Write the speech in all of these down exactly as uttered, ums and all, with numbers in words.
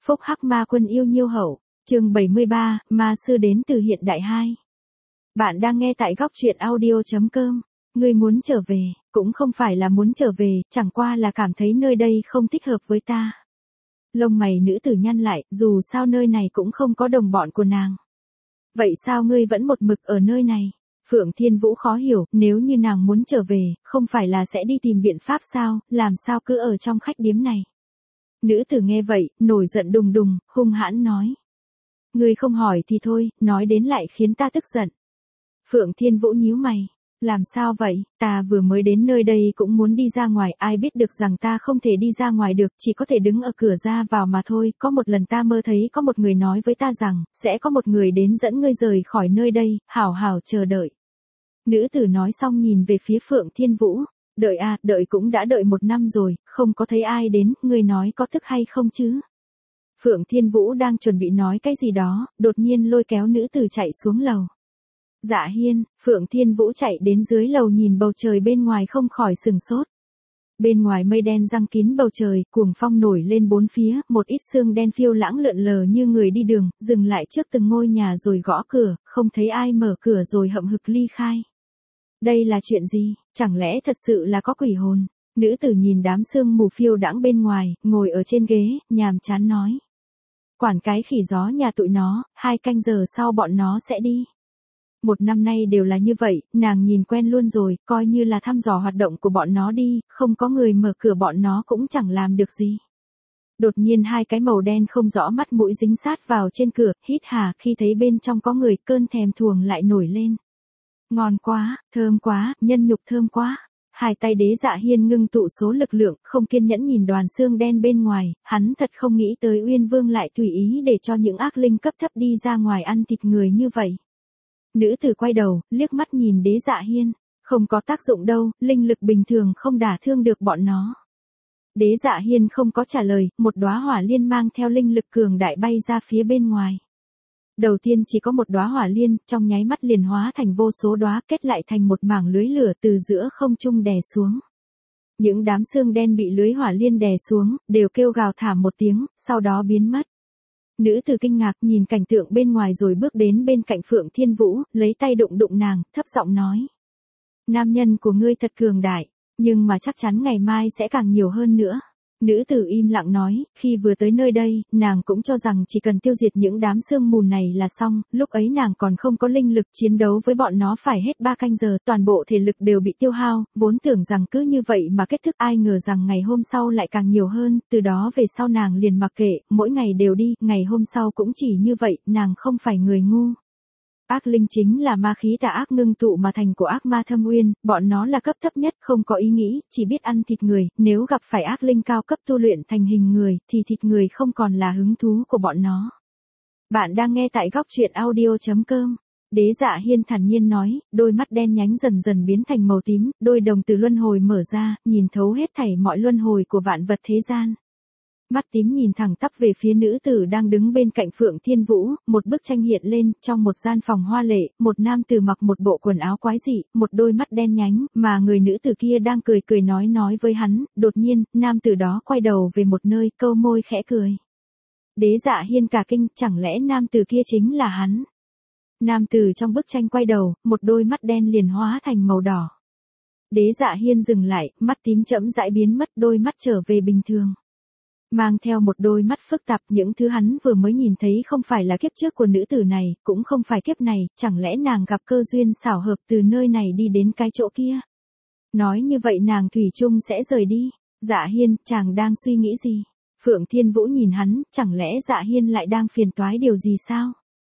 Phúc Hắc Ma Quân yêu nhiêu hậu, chương bảy mươi ba, ma sư đến từ hiện đại hai. Bạn đang nghe tại góc truyện audio.com. Ngươi muốn trở về, cũng không phải là muốn trở về, chẳng qua là cảm thấy nơi đây không thích hợp với ta. Lông mày nữ tử nhăn lại, dù sao nơi này cũng không có đồng bọn của nàng. Vậy sao ngươi vẫn một mực ở nơi này? Phượng Thiên Vũ khó hiểu, nếu như nàng muốn trở về, không phải là sẽ đi tìm biện pháp sao, làm sao cứ ở trong khách điếm này? Nữ tử nghe vậy, nổi giận đùng đùng, hung hãn nói. Ngươi không hỏi thì thôi, nói đến lại khiến ta tức giận. Phượng Thiên Vũ nhíu mày. Làm sao vậy, ta vừa mới đến nơi đây cũng muốn đi ra ngoài, ai biết được rằng ta không thể đi ra ngoài được, chỉ có thể đứng ở cửa ra vào mà thôi. Có một lần ta mơ thấy có một người nói với ta rằng, sẽ có một người đến dẫn ngươi rời khỏi nơi đây, hảo hảo chờ đợi. Nữ tử nói xong nhìn về phía Phượng Thiên Vũ, đợi à, đợi cũng đã đợi một năm rồi, không có thấy ai đến, ngươi nói có thức hay không chứ? Phượng Thiên Vũ đang chuẩn bị nói cái gì đó, đột nhiên lôi kéo nữ tử chạy xuống lầu. Dạ Hiên, Phượng Thiên Vũ chạy đến dưới lầu nhìn bầu trời bên ngoài không khỏi sừng sốt. Bên ngoài mây đen giăng kín bầu trời, cuồng phong nổi lên bốn phía, một ít sương đen phiêu lãng lượn lờ như người đi đường, dừng lại trước từng ngôi nhà rồi gõ cửa, không thấy ai mở cửa rồi hậm hực ly khai. Đây là chuyện gì, chẳng lẽ thật sự là có quỷ hồn? Nữ tử nhìn đám sương mù phiêu đãng bên ngoài, ngồi ở trên ghế, nhàm chán nói. Quản cái khỉ gió nhà tụi nó, hai canh giờ sau bọn nó sẽ đi. Một năm nay đều là như vậy, nàng nhìn quen luôn rồi, coi như là thăm dò hoạt động của bọn nó đi, không có người mở cửa bọn nó cũng chẳng làm được gì. Đột nhiên hai cái màu đen không rõ mắt mũi dính sát vào trên cửa, hít hà, khi thấy bên trong có người, cơn thèm thuồng lại nổi lên. Ngon quá, thơm quá, nhân nhục thơm quá. Hai tay Đế Dạ Hiên ngưng tụ số lực lượng, không kiên nhẫn nhìn đoàn xương đen bên ngoài, hắn thật không nghĩ tới Uyên Vương lại tùy ý để cho những ác linh cấp thấp đi ra ngoài ăn thịt người như vậy. Nữ tử quay đầu, liếc mắt nhìn Đế Dạ Hiên, không có tác dụng đâu, linh lực bình thường không đả thương được bọn nó. Đế Dạ Hiên không có trả lời, một đóa hỏa liên mang theo linh lực cường đại bay ra phía bên ngoài. Đầu tiên chỉ có một đóa hỏa liên, trong nháy mắt liền hóa thành vô số đóa, kết lại thành một mảng lưới lửa từ giữa không trung đè xuống. Những đám xương đen bị lưới hỏa liên đè xuống, đều kêu gào thảm một tiếng, sau đó biến mất. Nữ tử kinh ngạc nhìn cảnh tượng bên ngoài rồi bước đến bên cạnh Phượng Thiên Vũ, lấy tay đụng đụng nàng, thấp giọng nói. Nam nhân của ngươi thật cường đại, nhưng mà chắc chắn ngày mai sẽ càng nhiều hơn nữa. Nữ tử im lặng nói, khi vừa tới nơi đây, nàng cũng cho rằng chỉ cần tiêu diệt những đám sương mù này là xong, lúc ấy nàng còn không có linh lực chiến đấu với bọn nó phải hết ba canh giờ, toàn bộ thể lực đều bị tiêu hao, vốn tưởng rằng cứ như vậy mà kết thúc, ai ngờ rằng ngày hôm sau lại càng nhiều hơn, từ đó về sau nàng liền mặc kệ, mỗi ngày đều đi, ngày hôm sau cũng chỉ như vậy, nàng không phải người ngu. Ác linh chính là ma khí tà ác ngưng tụ mà thành của ác ma thâm uyên, bọn nó là cấp thấp nhất, không có ý nghĩ, chỉ biết ăn thịt người, nếu gặp phải ác linh cao cấp tu luyện thành hình người, thì thịt người không còn là hứng thú của bọn nó. Bạn đang nghe tại góc truyện audio.com. Đế Dạ Hiên thản nhiên nói, đôi mắt đen nhánh dần dần biến thành màu tím, đôi đồng tử luân hồi mở ra, nhìn thấu hết thảy mọi luân hồi của vạn vật thế gian. Mắt tím nhìn thẳng tắp về phía nữ tử đang đứng bên cạnh Phượng Thiên Vũ, một bức tranh hiện lên, trong một gian phòng hoa lệ, một nam tử mặc một bộ quần áo quái dị, một đôi mắt đen nhánh, mà người nữ tử kia đang cười cười nói nói với hắn, đột nhiên, nam tử đó quay đầu về một nơi, câu môi khẽ cười. Đế Dạ Hiên cả kinh, chẳng lẽ nam tử kia chính là hắn? Nam tử trong bức tranh quay đầu, một đôi mắt đen liền hóa thành màu đỏ. Đế Dạ Hiên dừng lại, mắt tím chậm rãi biến mất, đôi mắt trở về bình thường. Mang theo một đôi mắt phức tạp, những thứ hắn vừa mới nhìn thấy không phải là kiếp trước của nữ tử này, cũng không phải kiếp này, chẳng lẽ nàng gặp cơ duyên xảo hợp từ nơi này đi đến cái chỗ kia. Nói như vậy nàng thủy chung sẽ rời đi. Dạ Hiên, chàng đang suy nghĩ gì? Phượng Thiên Vũ nhìn hắn, chẳng lẽ Dạ Hiên lại đang phiền toái điều gì sao?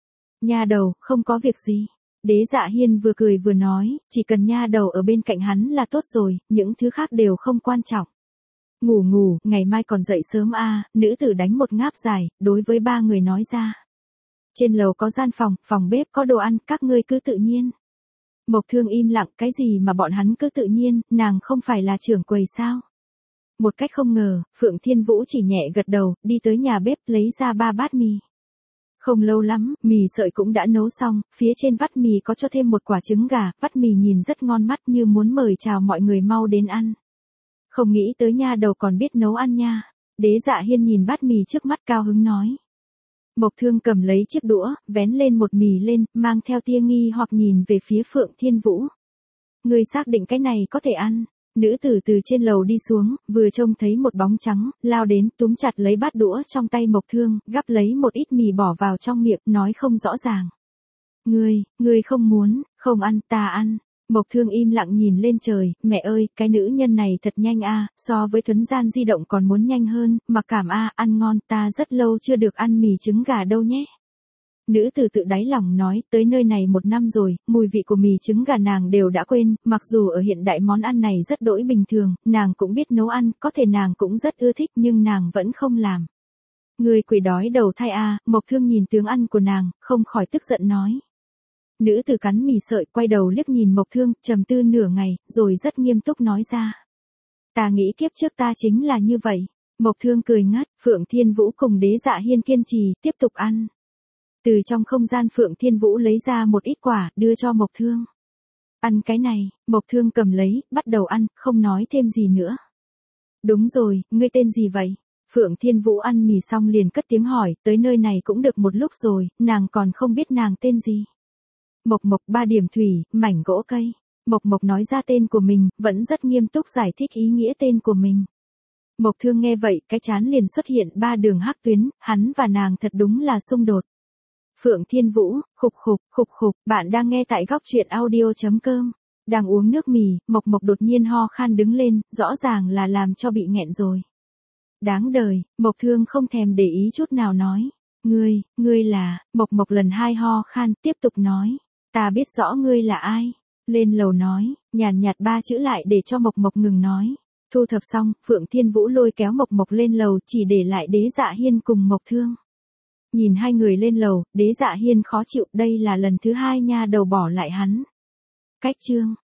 Nha đầu, không có việc gì. Đế Dạ Hiên vừa cười vừa nói, chỉ cần nha đầu ở bên cạnh hắn là tốt rồi, những thứ khác đều không quan trọng. Ngủ ngủ, ngày mai còn dậy sớm a. À, nữ tử đánh một ngáp dài, đối với ba người nói ra. Trên lầu có gian phòng, phòng bếp có đồ ăn, các ngươi cứ tự nhiên. Mộc Thương im lặng, cái gì mà bọn hắn cứ tự nhiên, nàng không phải là trưởng quầy sao? Một cách không ngờ, Phượng Thiên Vũ chỉ nhẹ gật đầu, đi tới nhà bếp lấy ra ba bát mì. Không lâu lắm, mì sợi cũng đã nấu xong, phía trên vắt mì có cho thêm một quả trứng gà, vắt mì nhìn rất ngon mắt như muốn mời chào mọi người mau đến ăn. Không nghĩ tới nha đầu còn biết nấu ăn nha. Đế Dạ Hiên nhìn bát mì trước mắt cao hứng nói. Mộc Thương cầm lấy chiếc đũa, vén lên một mì lên, mang theo tia nghi hoặc nhìn về phía Phượng Thiên Vũ. Ngươi xác định cái này có thể ăn? Nữ tử từ trên lầu đi xuống, vừa trông thấy một bóng trắng, lao đến, túm chặt lấy bát đũa trong tay Mộc Thương, gắp lấy một ít mì bỏ vào trong miệng, nói không rõ ràng. Ngươi, ngươi không muốn, không ăn, ta ăn. Mộc Thương im lặng nhìn lên trời, mẹ ơi, cái nữ nhân này thật nhanh a, so với thuấn gian di động còn muốn nhanh hơn, mặc cảm a, ăn ngon, ta rất lâu chưa được ăn mì trứng gà đâu nhé. Nữ tử tự đáy lòng nói, tới nơi này một năm rồi, mùi vị của mì trứng gà nàng đều đã quên, mặc dù ở hiện đại món ăn này rất đỗi bình thường, nàng cũng biết nấu ăn, có thể nàng cũng rất ưa thích nhưng nàng vẫn không làm. Người quỷ đói đầu thai a, Mộc Thương nhìn tướng ăn của nàng, không khỏi tức giận nói. Nữ tử cắn mì sợi, quay đầu liếc nhìn Mộc Thương, trầm tư nửa ngày, rồi rất nghiêm túc nói ra. Ta nghĩ kiếp trước ta chính là như vậy. Mộc Thương cười ngắt, Phượng Thiên Vũ cùng Đế Dạ Hiên kiên trì, tiếp tục ăn. Từ trong không gian Phượng Thiên Vũ lấy ra một ít quả, đưa cho Mộc Thương. Ăn cái này, Mộc Thương cầm lấy, bắt đầu ăn, không nói thêm gì nữa. Đúng rồi, ngươi tên gì vậy? Phượng Thiên Vũ ăn mì xong liền cất tiếng hỏi, tới nơi này cũng được một lúc rồi, nàng còn không biết nàng tên gì. Mộc Mộc ba điểm thủy, mảnh gỗ cây. Mộc Mộc nói ra tên của mình, vẫn rất nghiêm túc giải thích ý nghĩa tên của mình. Mộc Thương nghe vậy, cái trán liền xuất hiện ba đường hắc tuyến, hắn và nàng thật đúng là xung đột. Phượng Thiên Vũ, khục khục, khục khục, bạn đang nghe tại góc truyện audio.com. Đang uống nước mì, Mộc Mộc đột nhiên ho khan đứng lên, rõ ràng là làm cho bị nghẹn rồi. Đáng đời, Mộc Thương không thèm để ý chút nào nói. Ngươi, ngươi là, Mộc Mộc lần hai ho khan, tiếp tục nói. Ta biết rõ ngươi là ai. Lên lầu nói, nhàn nhạt ba chữ lại để cho Mộc Mộc ngừng nói. Thu thập xong, Phượng Thiên Vũ lôi kéo Mộc Mộc lên lầu, chỉ để lại Đế Dạ Hiên cùng Mộc Thương. Nhìn hai người lên lầu, Đế Dạ Hiên khó chịu, đây là lần thứ hai nha đầu bỏ lại hắn. Cách chương